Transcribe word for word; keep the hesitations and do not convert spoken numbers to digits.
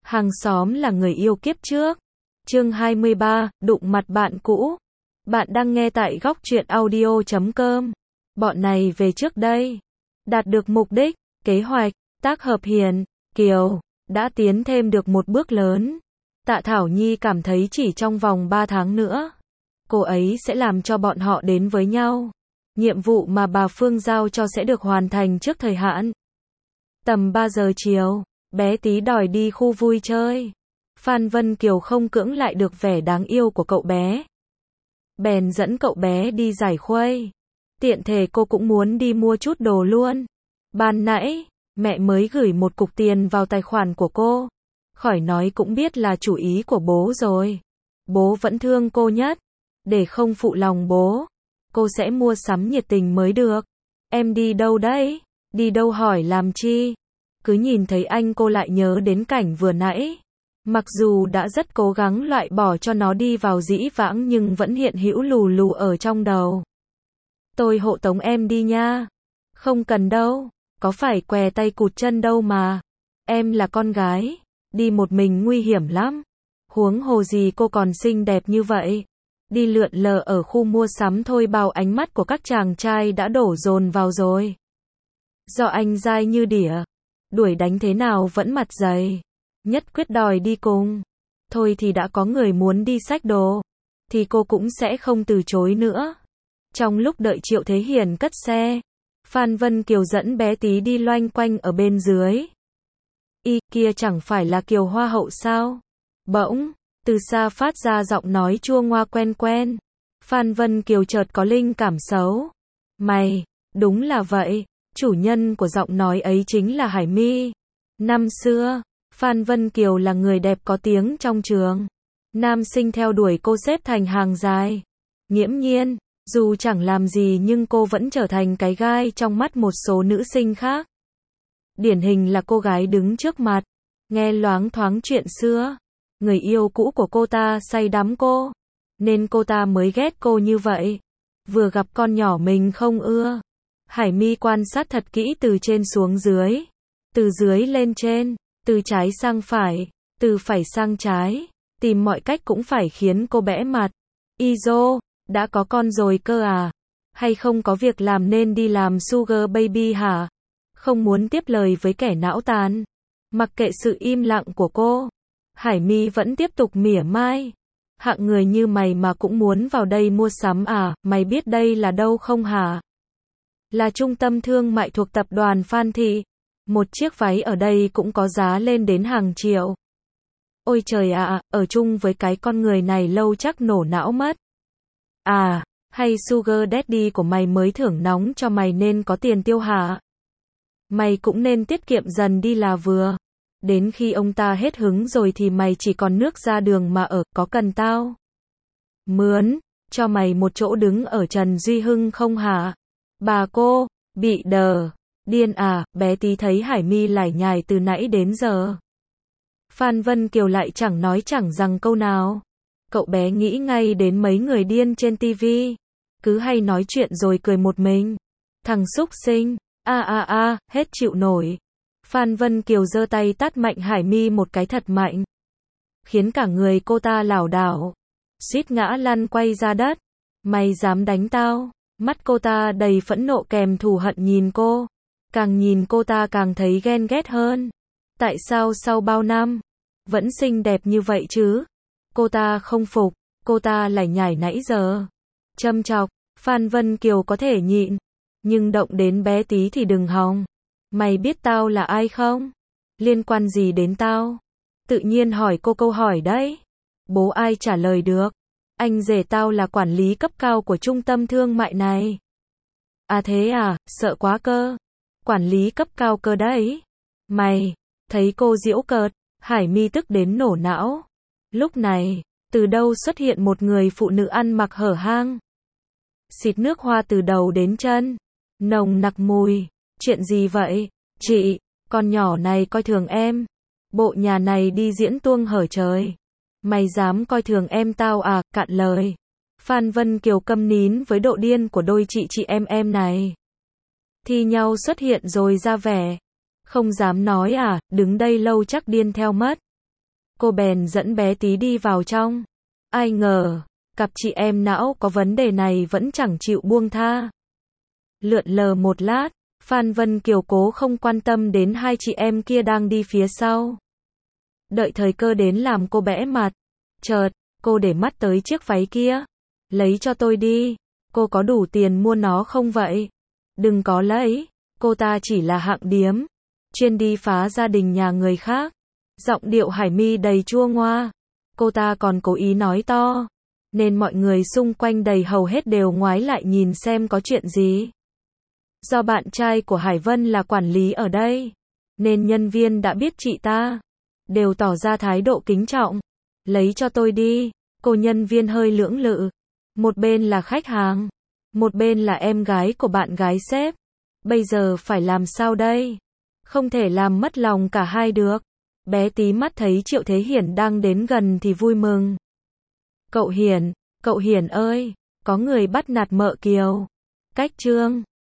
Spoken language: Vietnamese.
Hàng xóm là người yêu kiếp trước. Chương hai mươi ba, đụng mặt bạn cũ. Bạn đang nghe tại góc truyện audio chấm com. Bọn này về trước đây. Đạt được mục đích, kế hoạch, tác hợp Hiền, Kiều, đã tiến thêm được một bước lớn. Tạ Thảo Nhi cảm thấy chỉ trong vòng ba tháng nữa, cô ấy sẽ làm cho bọn họ đến với nhau. Nhiệm vụ mà bà Phương giao cho sẽ được hoàn thành trước thời hạn. Tầm ba giờ chiều, bé tí đòi đi khu vui chơi. Phan Vân Kiều không cưỡng lại được vẻ đáng yêu của cậu bé, bèn dẫn cậu bé đi giải khuây. Tiện thể cô cũng muốn đi mua chút đồ luôn. Ban nãy, mẹ mới gửi một cục tiền vào tài khoản của cô. Khỏi nói cũng biết là chủ ý của bố rồi. Bố vẫn thương cô nhất. Để không phụ lòng bố, cô sẽ mua sắm nhiệt tình mới được. Em đi đâu đấy? Đi đâu hỏi làm chi? Cứ nhìn thấy anh cô lại nhớ đến cảnh vừa nãy. Mặc dù đã rất cố gắng loại bỏ cho nó đi vào dĩ vãng nhưng vẫn hiện hữu lù lù ở trong đầu. Tôi hộ tống em đi nha. Không cần đâu, có phải què tay cụt chân đâu mà. Em là con gái, đi một mình nguy hiểm lắm. Huống hồ gì cô còn xinh đẹp như vậy. Đi lượn lờ ở khu mua sắm thôi bao ánh mắt của các chàng trai đã đổ dồn vào rồi. Do anh dai như đỉa, đuổi đánh thế nào vẫn mặt dày, nhất quyết đòi đi cùng. Thôi thì đã có người muốn đi xách đồ, thì cô cũng sẽ không từ chối nữa. Trong lúc đợi Triệu Thế Hiền cất xe, Phan Vân Kiều dẫn bé tí đi loanh quanh ở bên dưới. Y kia chẳng phải là Kiều Hoa hậu sao? Bỗng, từ xa phát ra giọng nói chua ngoa quen quen. Phan Vân Kiều chợt có linh cảm xấu. Mày, đúng là vậy, chủ nhân của giọng nói ấy chính là Hải My. Năm xưa, Phan Vân Kiều là người đẹp có tiếng trong trường. Nam sinh theo đuổi cô xếp thành hàng dài. Nghiễm nhiên, dù chẳng làm gì nhưng cô vẫn trở thành cái gai trong mắt một số nữ sinh khác. Điển hình là cô gái đứng trước mặt, nghe loáng thoáng chuyện xưa. Người yêu cũ của cô ta say đắm cô, nên cô ta mới ghét cô như vậy. Vừa gặp con nhỏ mình không ưa. Hải My quan sát thật kỹ từ trên xuống dưới, từ dưới lên trên, từ trái sang phải, từ phải sang trái, tìm mọi cách cũng phải khiến cô bẽ mặt. Izo, đã có con rồi cơ à? Hay không có việc làm nên đi làm sugar baby hả? Không muốn tiếp lời với kẻ não tàn. Mặc kệ sự im lặng của cô, Hải My vẫn tiếp tục mỉa mai. Hạng người như mày mà cũng muốn vào đây mua sắm à? Mày biết đây là đâu không hả? Là trung tâm thương mại thuộc tập đoàn Phan Thị. Một chiếc váy ở đây cũng có giá lên đến hàng triệu. Ôi trời ạ, ở chung với cái con người này lâu chắc nổ não mất. À, hay sugar daddy của mày mới thưởng nóng cho mày nên có tiền tiêu hả? Mày cũng nên tiết kiệm dần đi là vừa. Đến khi ông ta hết hứng rồi thì mày chỉ còn nước ra đường mà ở, có cần tao mướn cho mày một chỗ đứng ở Trần Duy Hưng không hả? Bà cô, bị đờ, điên à? Bé tí thấy Hải My lải nhải từ nãy đến giờ. Phan Vân Kiều lại chẳng nói chẳng rằng câu nào. Cậu bé nghĩ ngay đến mấy người điên trên tivi, cứ hay nói chuyện rồi cười một mình. Thằng súc sinh, a a a, hết chịu nổi. Phan Vân Kiều giơ tay tát mạnh Hải My một cái thật mạnh, khiến cả người cô ta lảo đảo, suýt ngã lăn quay ra đất. Mày dám đánh tao? Mắt cô ta đầy phẫn nộ kèm thù hận nhìn cô. Càng nhìn cô ta càng thấy ghen ghét hơn. Tại sao sau bao năm vẫn xinh đẹp như vậy chứ? Cô ta không phục, cô ta lải nhải nãy giờ. Châm chọc, Phan Vân Kiều có thể nhịn, nhưng động đến bé tí thì đừng hòng. Mày biết tao là ai không? Liên quan gì đến tao? Tự nhiên hỏi cô câu hỏi đấy. Bố ai trả lời được? Anh rể tao là quản lý cấp cao của trung tâm thương mại này. À thế à, sợ quá cơ. Quản lý cấp cao cơ đấy. Mày, thấy cô giễu cợt, Hải My tức đến nổ não. Lúc này, từ đâu xuất hiện một người phụ nữ ăn mặc hở hang, xịt nước hoa từ đầu đến chân, nồng nặc mùi. Chuyện gì vậy? Chị, con nhỏ này coi thường em. Bộ nhà này đi diễn tuông hở trời. Mày dám coi thường em tao à? Cạn lời. Phan Vân Kiều câm nín với độ điên của đôi chị chị em em này. Thi nhau xuất hiện rồi ra vẻ. Không dám nói à, đứng đây lâu chắc điên theo mất. Cô bèn dẫn bé tí đi vào trong. Ai ngờ, cặp chị em não có vấn đề này vẫn chẳng chịu buông tha. Lượn lờ một lát, Phan Vân Kiều cố không quan tâm đến hai chị em kia đang đi phía sau. Đợi thời cơ đến làm cô bẽ mặt. Chợt, cô để mắt tới chiếc váy kia. Lấy cho tôi đi. Cô có đủ tiền mua nó không vậy? Đừng có lấy. Cô ta chỉ là hạng điếm. Chuyên đi phá gia đình nhà người khác. Giọng điệu Hải My đầy chua ngoa. Cô ta còn cố ý nói to. Nên mọi người xung quanh đầy hầu hết đều ngoái lại nhìn xem có chuyện gì. Do bạn trai của Hải Vân là quản lý ở đây. Nên nhân viên đã biết chị ta. Đều tỏ ra thái độ kính trọng. Lấy cho tôi đi. Cô nhân viên hơi lưỡng lự. Một bên là khách hàng. Một bên là em gái của bạn gái sếp. Bây giờ phải làm sao đây? Không thể làm mất lòng cả hai được. Bé tí mắt thấy Triệu Thế Hiển đang đến gần thì vui mừng. Cậu Hiển, cậu Hiển ơi, có người bắt nạt mợ Kiều. Cách Trương.